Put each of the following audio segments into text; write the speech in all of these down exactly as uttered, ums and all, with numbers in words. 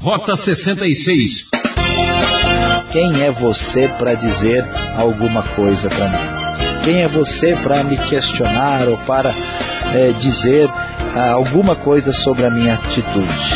Rota sessenta e seis. Quem é você para dizer alguma coisa para mim? Quem é você para me questionar ou para é, dizer ah, alguma coisa sobre a minha atitude?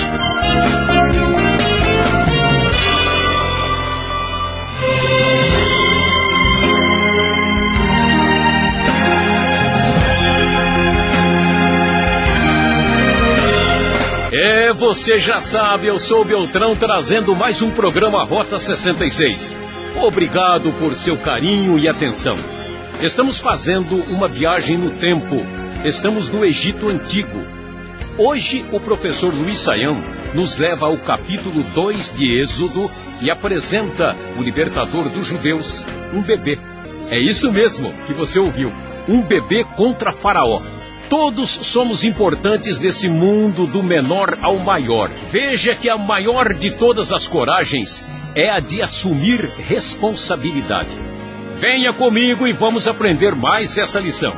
É, você já sabe, eu sou o Beltrão trazendo mais um programa Rota sessenta e seis. Obrigado por seu carinho e atenção. Estamos fazendo uma viagem no tempo. Estamos no Egito Antigo. Hoje o professor Luiz Saião nos leva ao capítulo dois de Êxodo e apresenta o libertador dos judeus, um bebê. É isso mesmo que você ouviu, um bebê contra Faraó. Todos somos importantes nesse mundo do menor ao maior. Veja que a maior de todas as coragens é a de assumir responsabilidade. Venha comigo e vamos aprender mais essa lição.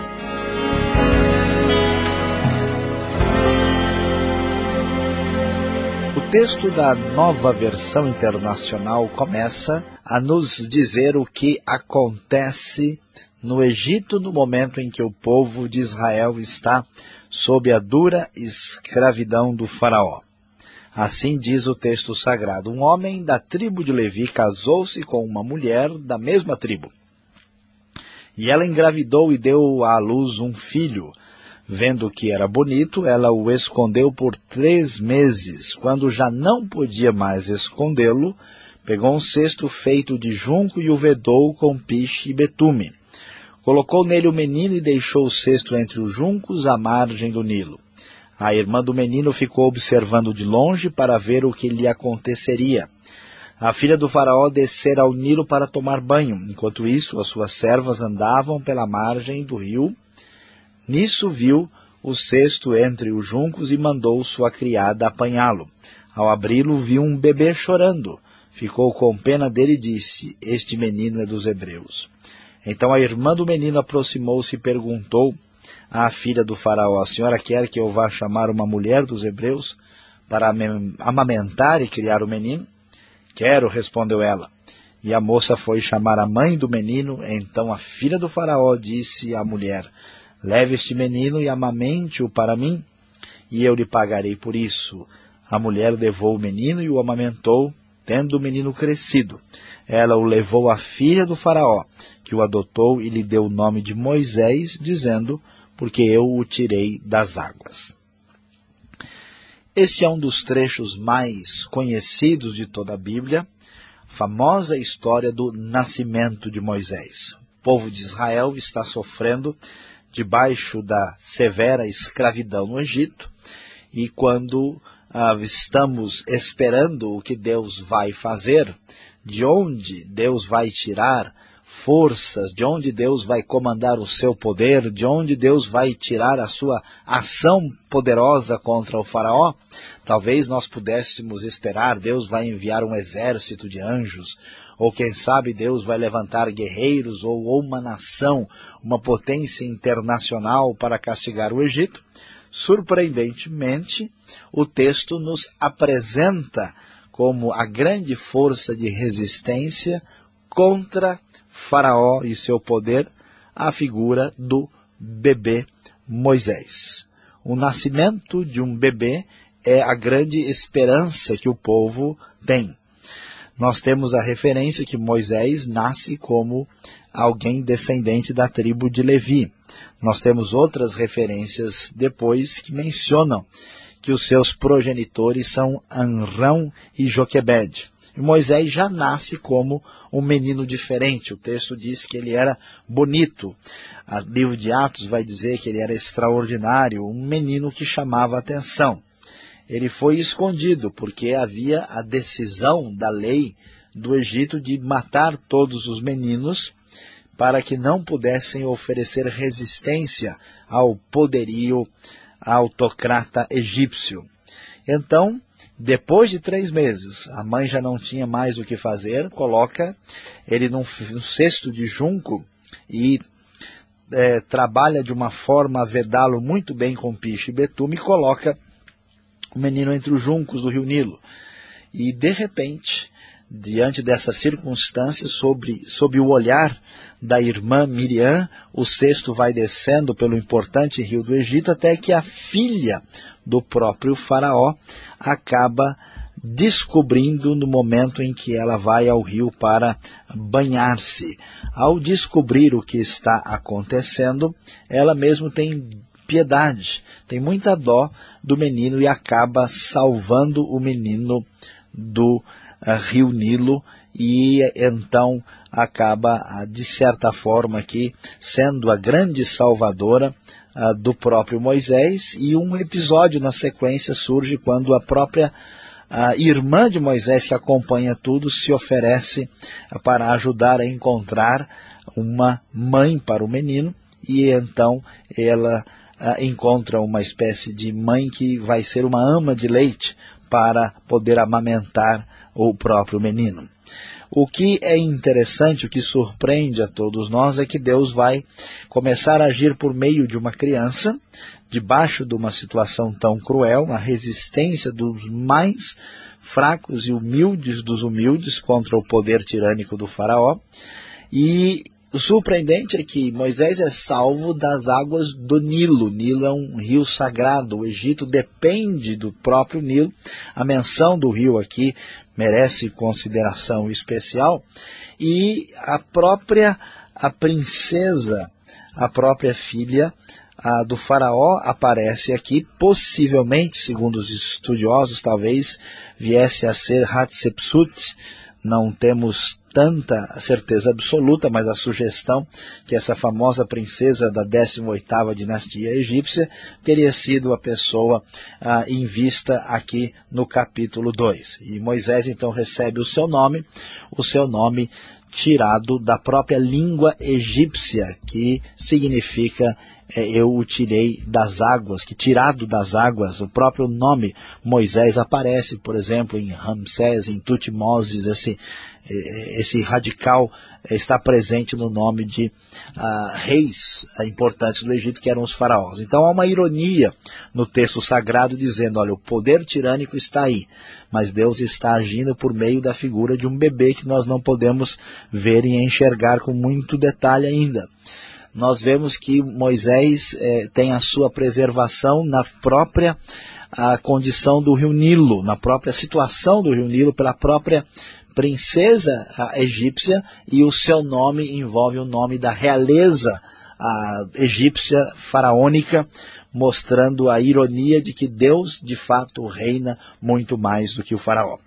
O texto da Nova Versão Internacional começa a nos dizer o que acontece no Egito no momento em que o povo de Israel está sob a dura escravidão do faraó. Assim diz o texto sagrado: um homem da tribo de Levi casou-se com uma mulher da mesma tribo. E ela engravidou e deu à luz um filho. Vendo que era bonito, ela o escondeu por três meses. Quando já não podia mais escondê-lo, pegou um cesto feito de junco e o vedou com piche e betume. Colocou nele o menino e deixou o cesto entre os juncos à margem do Nilo. A irmã do menino ficou observando de longe para ver o que lhe aconteceria. A filha do faraó descera ao Nilo para tomar banho. Enquanto isso, as suas servas andavam pela margem do rio. Nisso viu o cesto entre os juncos e mandou sua criada apanhá-lo. Ao abri-lo, viu um bebê chorando. Ficou com pena dele e disse: este menino é dos hebreus. Então a irmã do menino aproximou-se e perguntou à filha do faraó: a senhora quer que eu vá chamar uma mulher dos hebreus para amamentar e criar o menino? Quero, respondeu ela. E a moça foi chamar a mãe do menino. Então a filha do faraó disse à mulher: leve este menino e amamente-o para mim, e eu lhe pagarei por isso. A mulher levou o menino e o amamentou. Tendo o menino crescido, ela o levou à filha do faraó, que o adotou e lhe deu o nome de Moisés, dizendo: porque eu o tirei das águas. Este é um dos trechos mais conhecidos de toda a Bíblia, a famosa história do nascimento de Moisés. O povo de Israel está sofrendo debaixo da severa escravidão no Egito, e quando ah, estamos esperando o que Deus vai fazer, de onde Deus vai tirar forças, de onde Deus vai comandar o seu poder, de onde Deus vai tirar a sua ação poderosa contra o faraó, talvez nós pudéssemos esperar: Deus vai enviar um exército de anjos, ou quem sabe Deus vai levantar guerreiros ou, ou uma nação, uma potência internacional para castigar o Egito. Surpreendentemente, o texto nos apresenta como a grande força de resistência contra Faraó e seu poder a figura do bebê Moisés. O nascimento de um bebê é a grande esperança que o povo tem. Nós temos a referência que Moisés nasce como alguém descendente da tribo de Levi. Nós temos outras referências depois que mencionam que os seus progenitores são Amrão e Joquebede. E Moisés já nasce como um menino diferente. O texto diz que ele era bonito. O livro de Atos vai dizer que ele era extraordinário, um menino que chamava a atenção. Ele foi escondido porque havia a decisão da lei do Egito de matar todos os meninos para que não pudessem oferecer resistência ao poderio autocrata egípcio. Então, depois de três meses, a mãe já não tinha mais o que fazer, coloca ele num, num cesto de junco e é, trabalha de uma forma a vedá-lo muito bem com piche e betume e coloca o menino entre os juncos do rio Nilo. E de repente, diante dessa circunstância, sobre, sob o olhar da irmã Miriam, o cesto vai descendo pelo importante rio do Egito, até que a filha do próprio faraó acaba descobrindo no momento em que ela vai ao rio para banhar-se. Ao descobrir o que está acontecendo, ela mesmo tem piedade, tem muita dó do menino e acaba salvando o menino do uh, rio Nilo, e então acaba, de certa forma, aqui sendo a grande salvadora uh, do próprio Moisés. E um episódio na sequência surge quando a própria a irmã de Moisés, que acompanha tudo, se oferece para ajudar a encontrar uma mãe para o menino, e então ela a, encontra uma espécie de mãe que vai ser uma ama de leite para poder amamentar o próprio menino. O que é interessante, o que surpreende a todos nós, é que Deus vai começar a agir por meio de uma criança, debaixo de uma situação tão cruel, uma resistência dos mais fracos e humildes dos humildes contra o poder tirânico do faraó. E o surpreendente é que Moisés é salvo das águas do Nilo. O Nilo é um rio sagrado, o Egito depende do próprio Nilo. A menção do rio aqui merece consideração especial. E a própria a princesa, a própria filha a do faraó aparece aqui, possivelmente, segundo os estudiosos, talvez viesse a ser Hatshepsut. Não temos tanta certeza absoluta, mas a sugestão que essa famosa princesa da décima oitava dinastia egípcia teria sido a pessoa ah, em vista aqui no capítulo dois. E Moisés então recebe o seu nome, o seu nome tirado da própria língua egípcia, que significa é, eu o tirei das águas, que tirado das águas. O próprio nome Moisés aparece, por exemplo, em Ramsés, em Tutmoses. Esse, esse radical está presente no nome de ah, reis importantes do Egito, que eram os faraós. Então há uma ironia no texto sagrado dizendo, olha, o poder tirânico está aí, mas Deus está agindo por meio da figura de um bebê que nós não podemos ver e enxergar com muito detalhe ainda. Nós vemos que Moisés eh, tem a sua preservação na própria a condição do rio Nilo, na própria situação do rio Nilo, pela própria princesa egípcia, e o seu nome envolve o nome da realeza a egípcia faraônica, mostrando a ironia de que Deus de fato reina muito mais do que o faraó.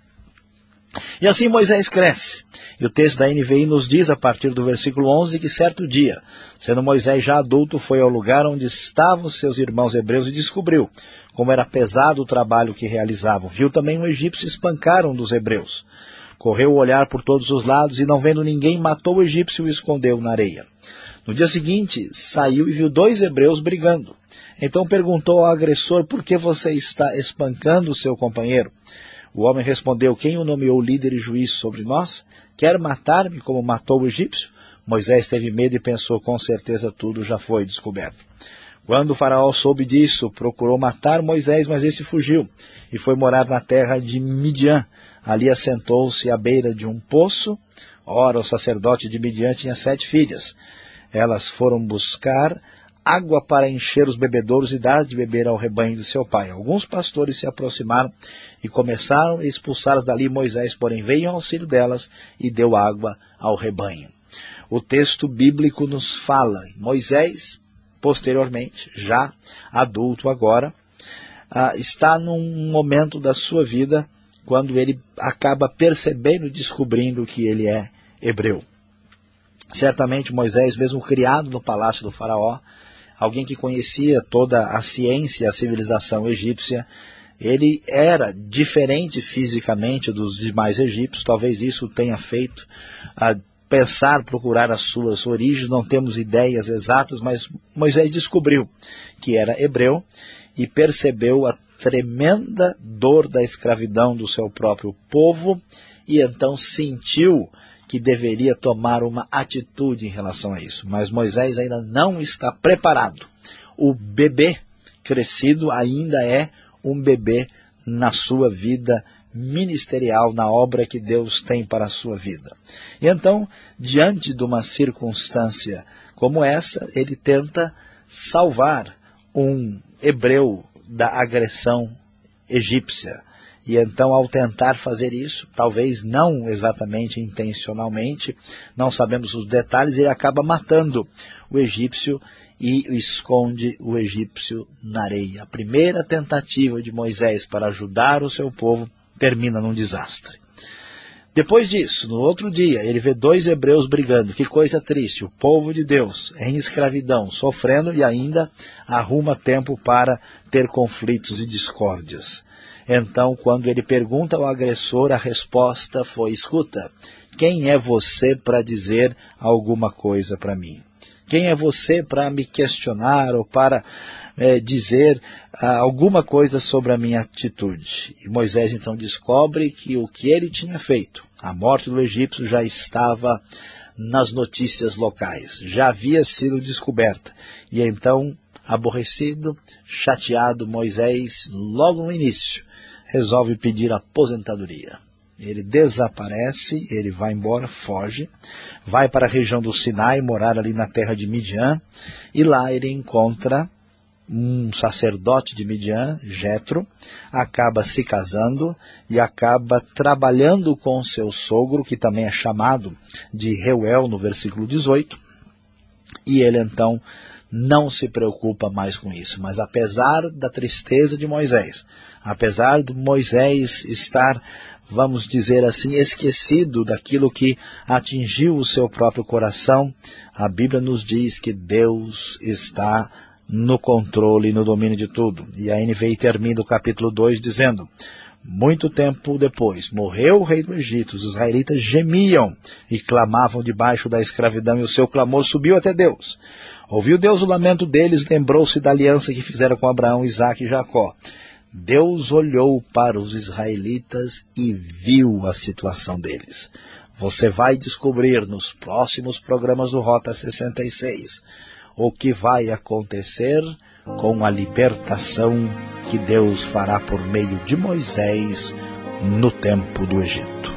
E assim Moisés cresce. E o texto da N V I nos diz, a partir do versículo onze, que certo dia, sendo Moisés já adulto, foi ao lugar onde estavam seus irmãos hebreus e descobriu como era pesado o trabalho que realizavam. Viu também um egípcio espancar um dos hebreus. Correu o olhar por todos os lados e, não vendo ninguém, matou o egípcio e o escondeu na areia. No dia seguinte, saiu e viu dois hebreus brigando. Então perguntou ao agressor, por que você está espancando o seu companheiro? O homem respondeu, quem o nomeou líder e juiz sobre nós? Quer matar-me como matou o egípcio? Moisés teve medo e pensou, com certeza tudo já foi descoberto. Quando o faraó soube disso, procurou matar Moisés, mas esse fugiu e foi morar na terra de Midian. Ali assentou-se à beira de um poço. Ora, o sacerdote de Midian tinha sete filhas. Elas foram buscar água para encher os bebedouros e dar de beber ao rebanho de seu pai. Alguns pastores se aproximaram e começaram a expulsá-las dali. Moisés, porém, veio em auxílio delas e deu água ao rebanho. O texto bíblico nos fala, Moisés, posteriormente, já adulto agora, ah, está num momento da sua vida quando ele acaba percebendo e descobrindo que ele é hebreu. Certamente Moisés, mesmo criado no palácio do faraó, alguém que conhecia toda a ciência e a civilização egípcia, ele era diferente fisicamente dos demais egípcios. Talvez isso tenha feito a pensar, procurar as suas origens, não temos ideias exatas, mas Moisés descobriu que era hebreu e percebeu a tremenda dor da escravidão do seu próprio povo, e então sentiu que deveria tomar uma atitude em relação a isso. Mas Moisés ainda não está preparado. O bebê crescido ainda é um bebê na sua vida ministerial na obra que Deus tem para a sua vida. E então, diante de uma circunstância como essa, ele tenta salvar um hebreu da agressão egípcia. E então, ao tentar fazer isso, talvez não exatamente intencionalmente, não sabemos os detalhes, ele acaba matando o egípcio e esconde o egípcio na areia. A primeira tentativa de Moisés para ajudar o seu povo termina num desastre. Depois disso, no outro dia, ele vê dois hebreus brigando. Que coisa triste, o povo de Deus em escravidão, sofrendo e ainda arruma tempo para ter conflitos e discórdias. Então, quando ele pergunta ao agressor, a resposta foi: escuta, quem é você para dizer alguma coisa para mim? Quem é você para me questionar ou para é, dizer ah, alguma coisa sobre a minha atitude? E Moisés então descobre que o que ele tinha feito, a morte do egípcio, já estava nas notícias locais, já havia sido descoberta. E então, aborrecido, chateado, Moisés, logo no início, resolve pedir aposentadoria. Ele desaparece, ele vai embora, foge, vai para a região do Sinai, morar ali na terra de Midian, e lá ele encontra um sacerdote de Midian, Jetro, acaba se casando e acaba trabalhando com seu sogro, que também é chamado de Reuel no versículo dezoito, e ele então não se preocupa mais com isso. Mas apesar da tristeza de Moisés, apesar de Moisés estar, vamos dizer assim, esquecido daquilo que atingiu o seu próprio coração, a Bíblia nos diz que Deus está no controle e no domínio de tudo. E a N V I termina o capítulo dois dizendo: muito tempo depois, morreu o rei do Egito, os israelitas gemiam e clamavam debaixo da escravidão, e o seu clamor subiu até Deus. Ouviu Deus o lamento deles, lembrou-se da aliança que fizeram com Abraão, Isaque e Jacó. Deus olhou para os israelitas e viu a situação deles. Você vai descobrir nos próximos programas do Rota sessenta e seis o que vai acontecer com a libertação que Deus fará por meio de Moisés no tempo do Egito.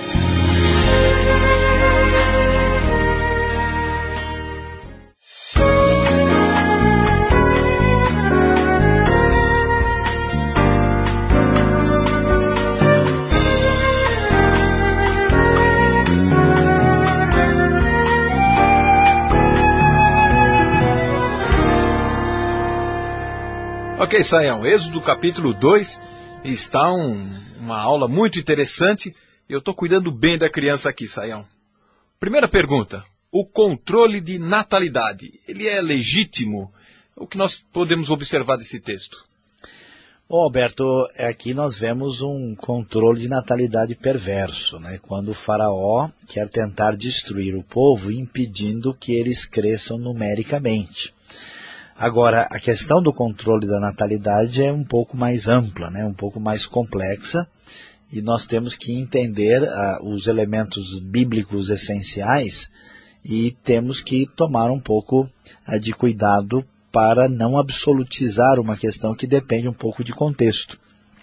Ok, Sayão, Êxodo capítulo dois está um, uma aula muito interessante. Eu estou cuidando bem da criança aqui, Sayão. Primeira pergunta: o controle de natalidade, ele é legítimo? O que nós podemos observar desse texto? Bom, Alberto, aqui nós vemos um controle de natalidade perverso, né? Quando o faraó quer tentar destruir o povo, impedindo que eles cresçam numericamente. Agora, a questão do controle da natalidade é um pouco mais ampla, né? Um pouco mais complexa, e nós temos que entender uh, os elementos bíblicos essenciais e temos que tomar um pouco uh, de cuidado para não absolutizar uma questão que depende um pouco de contexto.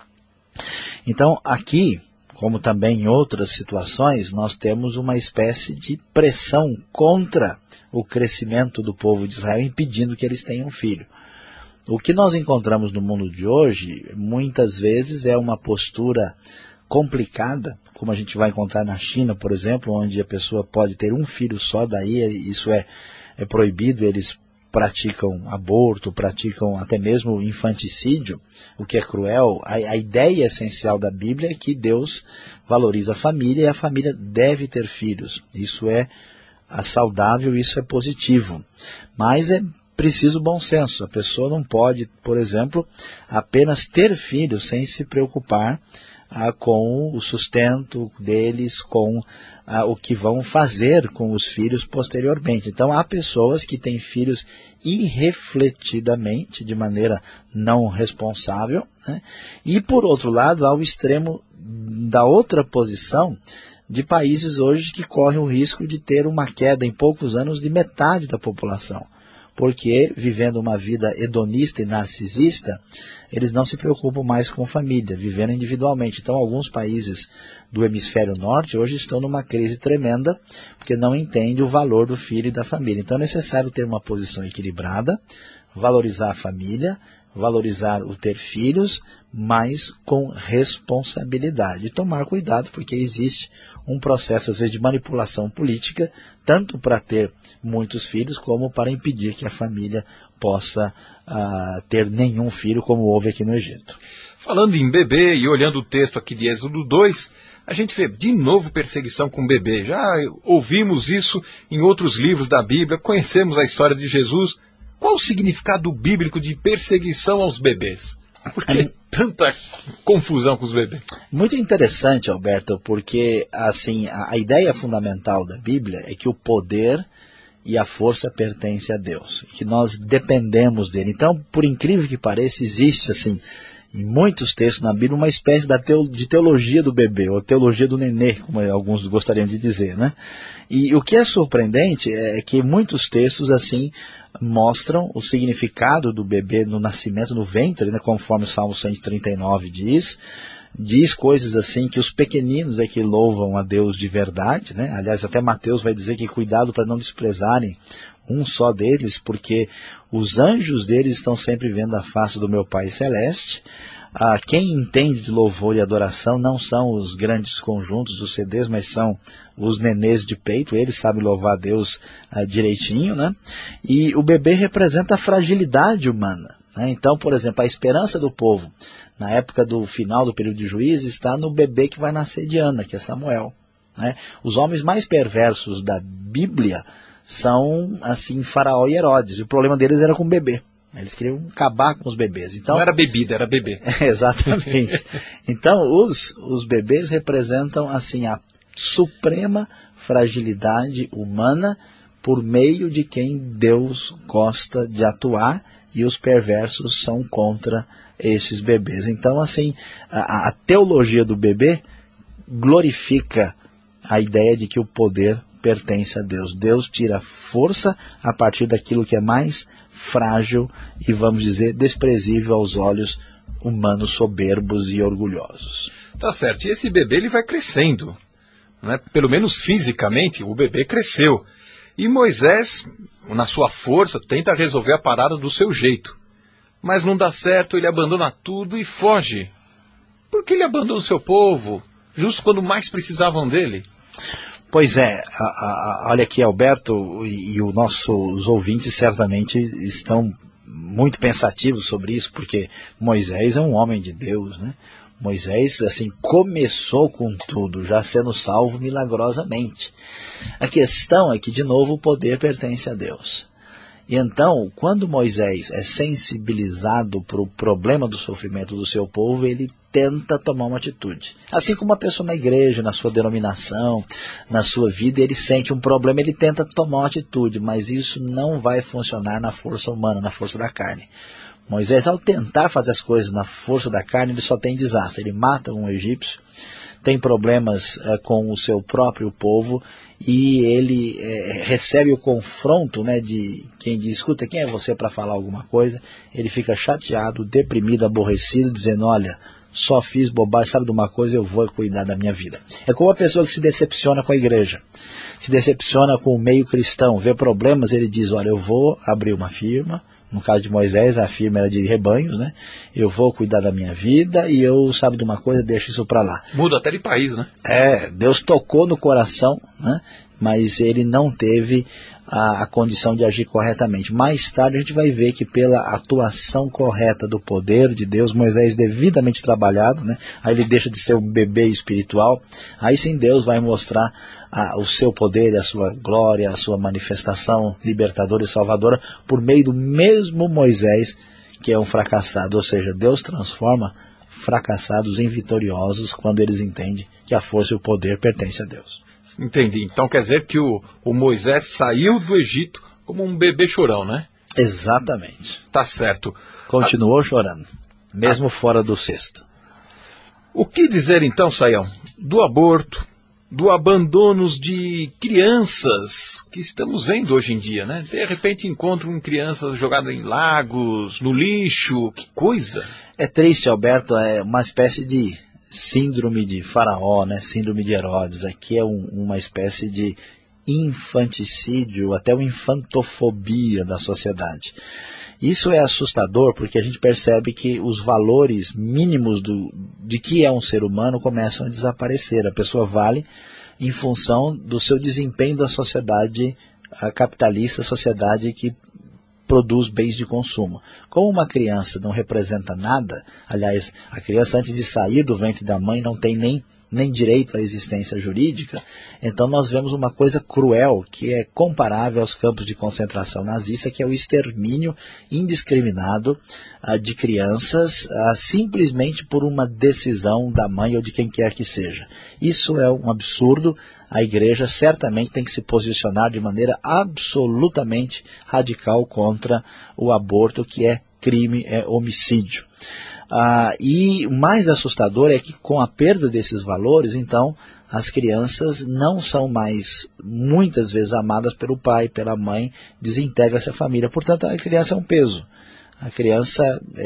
Então, aqui, como também em outras situações, nós temos uma espécie de pressão contra o crescimento do povo de Israel, impedindo que eles tenham filho. O que nós encontramos no mundo de hoje, muitas vezes, é uma postura complicada, como a gente vai encontrar na China, por exemplo, onde a pessoa pode ter um filho só, daí isso é, é proibido, eles praticam aborto, praticam até mesmo infanticídio, o que é cruel. A, a ideia essencial da Bíblia é que Deus valoriza a família e a família deve ter filhos. Isso é saudável, isso é positivo. Mas é preciso bom senso. A pessoa não pode, por exemplo, apenas ter filhos sem se preocupar ah, com o sustento deles, com ah, o que vão fazer com os filhos posteriormente. Então há pessoas que têm filhos irrefletidamente, de maneira não responsável, né? E por outro lado há o extremo da outra posição, de países hoje que correm o risco de ter uma queda em poucos anos de metade da população. porque vivendo uma vida hedonista e narcisista, eles não se preocupam mais com família, vivendo individualmente. Então alguns países do hemisfério norte hoje estão numa crise tremenda, porque não entendem o valor do filho e da família. Então é necessário ter uma posição equilibrada, valorizar a família, valorizar o ter filhos, mas com responsabilidade. E tomar cuidado, porque existe um processo, às vezes, de manipulação política, tanto para ter muitos filhos, como para impedir que a família possa uh, ter nenhum filho, como houve aqui no Egito. Falando em bebê e olhando o texto aqui de Êxodo dois, a gente vê de novo perseguição com bebê. Já ouvimos isso em outros livros da Bíblia, conhecemos a história de Jesus. Qual o significado bíblico de perseguição aos bebês? Por que tanta confusão com os bebês? Muito interessante, Alberto, porque assim, a, a ideia fundamental da Bíblia é que o poder e a força pertencem a Deus, que nós dependemos dele. Então, por incrível que pareça, existe assim, em muitos textos na Bíblia, uma espécie da teo, de teologia do bebê, ou teologia do nenê, como alguns gostariam de dizer, né? E o que é surpreendente é que muitos textos assim mostram o significado do bebê no nascimento, no ventre, né, conforme o Salmo cento e trinta e nove diz, diz coisas assim que os pequeninos é que louvam a Deus de verdade, né? Aliás, até Mateus vai dizer que cuidado para não desprezarem um só deles, porque os anjos deles estão sempre vendo a face do meu Pai Celeste. Ah, quem entende de louvor e adoração não são os grandes conjuntos dos C Ds, mas são os nenês de peito, eles sabem louvar a Deus ah, direitinho, né? E o bebê representa a fragilidade humana, né? Então, por exemplo, a esperança do povo, na época do final do período de Juízes, está no bebê que vai nascer de Ana, que é Samuel, né? Os homens mais perversos da Bíblia são, assim, Faraó e Herodes, e o problema deles era com o bebê. Eles queriam acabar com os bebês. Então, não era bebida, era bebê. Exatamente. Então, os, os bebês representam assim, a suprema fragilidade humana por meio de quem Deus gosta de atuar, e os perversos são contra esses bebês. Então, assim, a, a teologia do bebê glorifica a ideia de que o poder pertence a Deus. Deus tira força a partir daquilo que é mais frágil e, vamos dizer, desprezível aos olhos humanos soberbos e orgulhosos. Tá certo. E esse bebê ele vai crescendo, né? Pelo menos fisicamente, o bebê cresceu. E Moisés, na sua força, tenta resolver a parada do seu jeito. Mas não dá certo, ele abandona tudo e foge. Por que ele abandona o seu povo, justo quando mais precisavam dele? Pois é, a, a, olha aqui, Alberto, e, e os nossos ouvintes certamente estão muito pensativos sobre isso, porque Moisés é um homem de Deus, né? Moisés, assim, começou com tudo, já sendo salvo milagrosamente. A questão é que, de novo, o poder pertence a Deus. E então, quando Moisés é sensibilizado para o problema do sofrimento do seu povo, ele tenta tomar uma atitude. Assim como uma pessoa na igreja, na sua denominação, na sua vida, ele sente um problema, ele tenta tomar uma atitude, mas isso não vai funcionar na força humana, na força da carne. Moisés, ao tentar fazer as coisas na força da carne, ele só tem desastre. Ele mata um egípcio, tem problemas é, com o seu próprio povo, e ele é, recebe o confronto, né, de quem diz, escuta, quem é você para falar alguma coisa? Ele fica chateado, deprimido, aborrecido, dizendo, olha, só fiz bobagem, sabe de uma coisa, eu vou cuidar da minha vida. É como uma pessoa que se decepciona com a igreja, se decepciona com o meio cristão, vê problemas, ele diz, olha, eu vou abrir uma firma. No caso de Moisés, a firma era de rebanhos, né? Eu vou cuidar da minha vida e eu, sabe de uma coisa, deixo isso para lá. Muda até de país, né? É, Deus tocou no coração, né? Mas ele não teve a, a condição de agir corretamente. Mais tarde a gente vai ver que pela atuação correta do poder de Deus, Moisés devidamente trabalhado, né? Aí ele deixa de ser um bebê espiritual. Aí sim Deus vai mostrar a, o seu poder, a sua glória, a sua manifestação libertadora e salvadora por meio do mesmo Moisés, que é um fracassado. Ou seja, Deus transforma fracassados em vitoriosos quando eles entendem que a força e o poder pertencem a Deus. Entendi. Então quer dizer que o, o Moisés saiu do Egito como um bebê chorão, né? Exatamente. Tá certo. Continuou a... chorando, mesmo a... fora do cesto. O que dizer então, Saião, do aborto, do abandono de crianças que estamos vendo hoje em dia, né? De repente encontram crianças jogadas em lagos, no lixo, que coisa! É triste, Alberto, é uma espécie de síndrome de Faraó, né? Síndrome de Herodes. Aqui é um, uma espécie de infanticídio, até uma infantofobia da sociedade. Isso é assustador porque a gente percebe que os valores mínimos do, de que é um ser humano começam a desaparecer. A pessoa vale em função do seu desempenho da sociedade capitalista, a sociedade que produz bens de consumo. Como uma criança não representa nada, aliás, a criança antes de sair do ventre da mãe não tem nem nem direito à existência jurídica, então nós vemos uma coisa cruel, que é comparável aos campos de concentração nazista, que é o extermínio indiscriminado uh, de crianças, uh, simplesmente por uma decisão da mãe ou de quem quer que seja. Isso é um absurdo. A igreja certamente tem que se posicionar de maneira absolutamente radical contra o aborto, que é crime, é homicídio. Ah, e o mais assustador é que com a perda desses valores, então, as crianças não são mais muitas vezes amadas pelo pai, pela mãe, desintegra-se a família. Portanto, a criança é um peso. A criança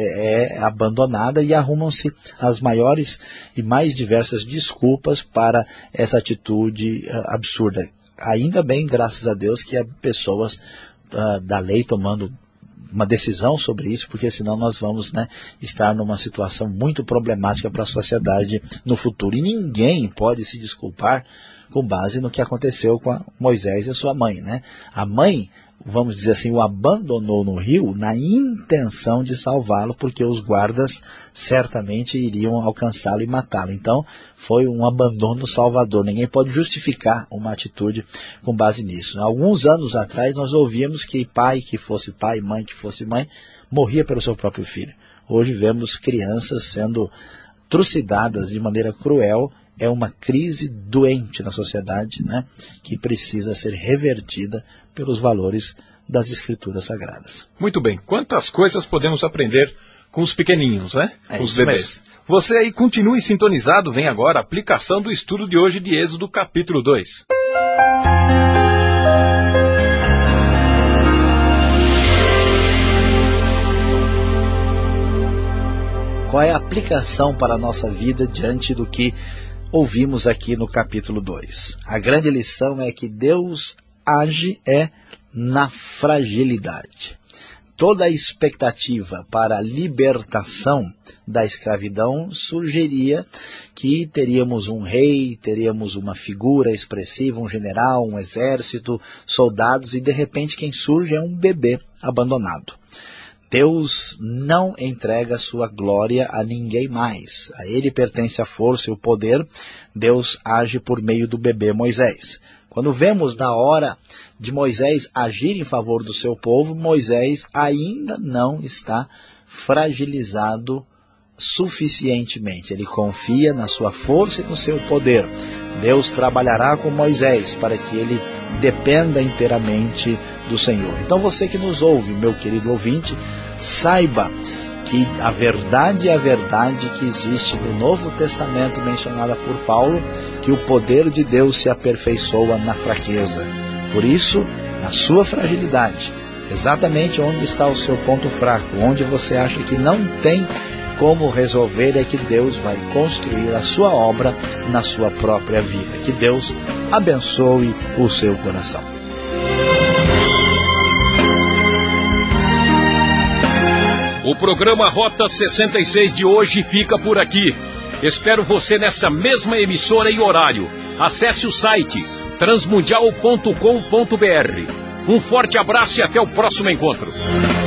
é, é abandonada e arrumam-se as maiores e mais diversas desculpas para essa atitude uh, absurda. Ainda bem, graças a Deus, que há pessoas uh, da lei tomando uma decisão sobre isso, porque senão nós vamos, né, estar numa situação muito problemática para a sociedade no futuro. E ninguém pode se desculpar com base no que aconteceu com a Moisés e a sua mãe, né? A mãe, vamos dizer assim, o abandonou no rio na intenção de salvá-lo, porque os guardas certamente iriam alcançá-lo e matá-lo. Então, foi um abandono salvador. Ninguém pode justificar uma atitude com base nisso. Alguns anos atrás, nós ouvíamos que pai que fosse pai, mãe que fosse mãe, morria pelo seu próprio filho. Hoje vemos crianças sendo trucidadas de maneira cruel. É uma crise doente na sociedade, né, que precisa ser revertida pelos valores das Escrituras Sagradas. Muito bem. Quantas coisas podemos aprender com os pequeninhos, né? É Com os isso bebês. mesmo. Você aí continue sintonizado. Vem agora a aplicação do estudo de hoje de Êxodo capítulo dois. Qual é a aplicação para a nossa vida diante do que ouvimos aqui no capítulo dois? A grande lição é que Deus age é na fragilidade. Toda a expectativa para a libertação da escravidão surgiria que teríamos um rei, teríamos uma figura expressiva, um general, um exército, soldados, e de repente quem surge é um bebê abandonado. Deus não entrega sua glória a ninguém mais. A ele pertence a força e o poder. Deus age por meio do bebê Moisés. Quando vemos na hora de Moisés agir em favor do seu povo, Moisés ainda não está fragilizado suficientemente. Ele confia na sua força e no seu poder. Deus trabalhará com Moisés para que ele dependa inteiramente do Senhor. Então você que nos ouve, meu querido ouvinte, saiba que a verdade é a verdade que existe no Novo Testamento mencionada por Paulo, que o poder de Deus se aperfeiçoa na fraqueza. Por isso, na sua fragilidade, exatamente onde está o seu ponto fraco, onde você acha que não tem como resolver, é que Deus vai construir a sua obra na sua própria vida. Que Deus abençoe o seu coração. O programa Rota sessenta e seis de hoje fica por aqui. Espero você nessa mesma emissora e horário. Acesse o site transmundial ponto com ponto br. Um forte abraço e até o próximo encontro.